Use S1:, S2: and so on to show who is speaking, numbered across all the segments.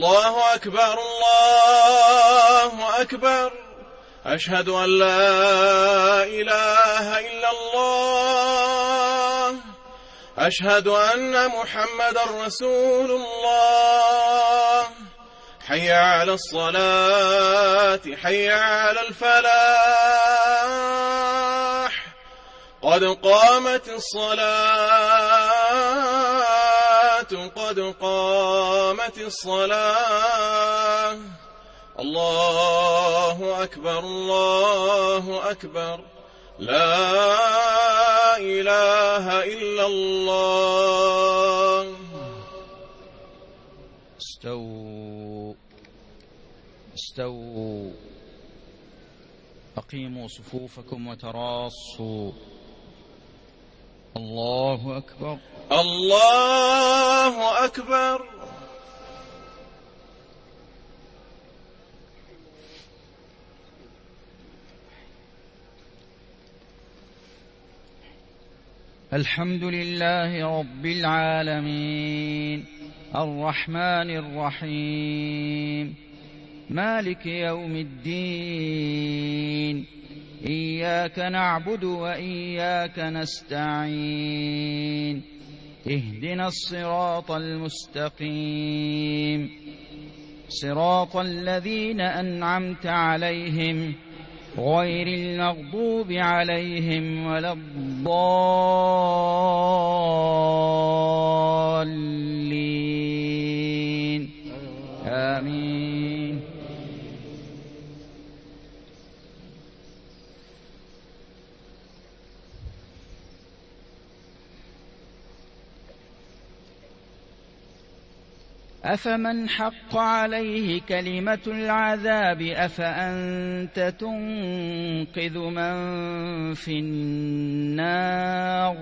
S1: الله أكبر الله أكبر. أشهد أن لا إله إلا الله. أشهد أن محمدا رسول الله. حي على الصلاة حي على الفلاح. قد قامت الصلاة قد قامت الصلاة. الله أكبر الله أكبر. لا إله إلا الله.
S2: استووا استووا. أقيموا صفوفكم وتراصوا. الله أكبر
S1: الله أكبر.
S2: الحمد لله رب العالمين الرحمن الرحيم مالك يوم الدين. إياك نعبد وإياك نستعين. اهدنا الصراط المستقيم صراط الذين أنعمت عليهم غير المغضوب عليهم ولا الضالين. آمين. أفمن حق عليه كلمة العذاب أفأنت تنقذ من في النار.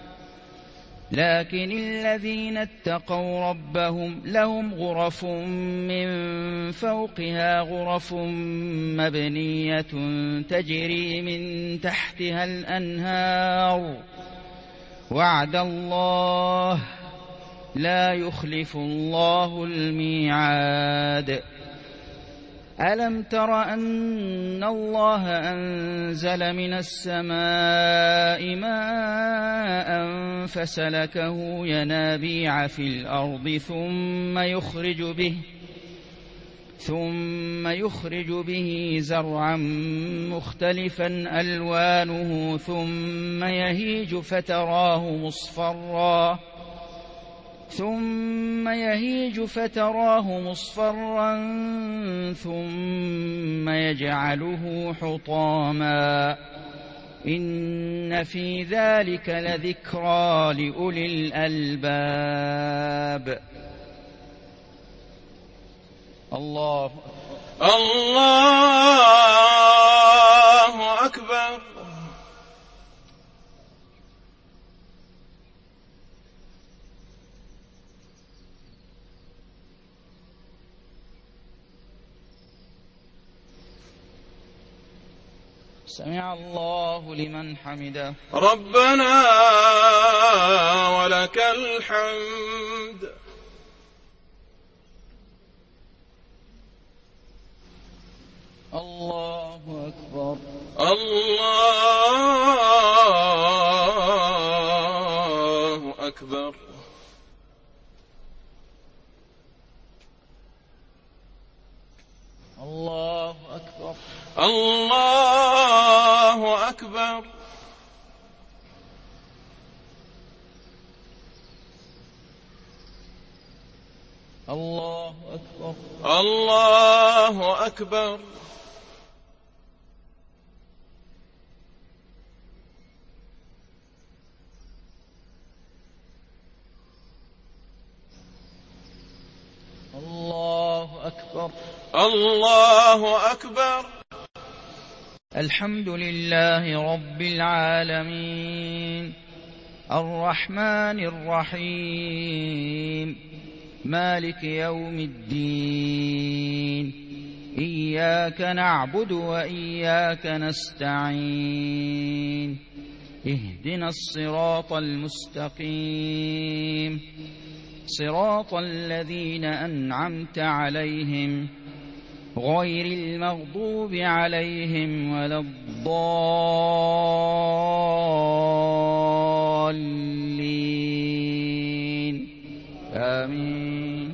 S2: لكن الذين اتقوا ربهم لهم غرف من فوقها غرف مبنية تجري من تحتها الأنهار. وعد الله لا يخلف الله الميعاد. ألم تر أن الله أنزل من السماء ماء فسلكه ينابيع في الأرض ثم يخرج به زرعا مختلفا ألوانه ثم يهيج فتراه مصفرا ثم يجعله حطاما. إن في ذلك لذكرى لأولي الألباب. الله
S1: أكبر.
S2: سمع الله لمن حمده.
S1: ربنا ولك الحمد.
S2: الله أكبر.
S1: الله أكبر.
S2: الله أكبر.
S1: الله أكبر.
S2: الله أكبر.
S1: الله أكبر.
S2: الله أكبر.
S1: الله أكبر.
S2: الحمد لله رب العالمين الرحمن الرحيم مالك يوم الدين. إياك نعبد وإياك نستعين. اهدنا الصراط المستقيم صراط الذين أنعمت عليهم غير المغضوب عليهم ولا الضالين آمين.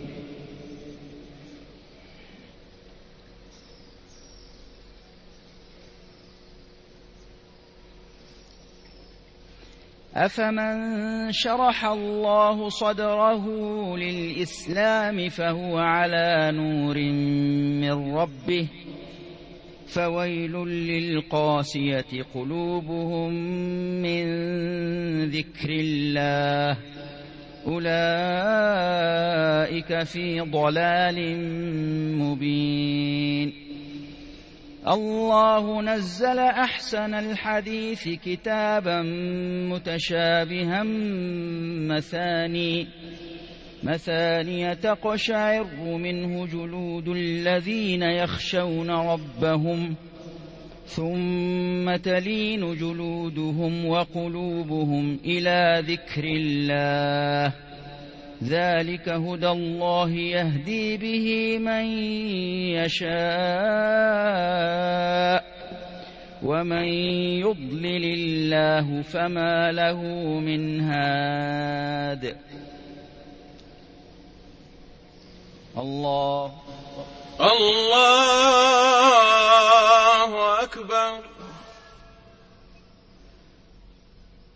S2: أفمن شرح الله صدره للإسلام فهو على نور من ربه فويل للقاسية قلوبهم من ذكر الله أولئك في ضلال مبين. الله نزل أحسن الحديث كتابا متشابها مثانية تقشعر منه جلود الذين يخشون ربهم ثم تلين جلودهم وقلوبهم إلى ذكر الله ذلك هدى الله يهدي به من يشاء ومن يضلل الله فما له من هاد.
S1: الله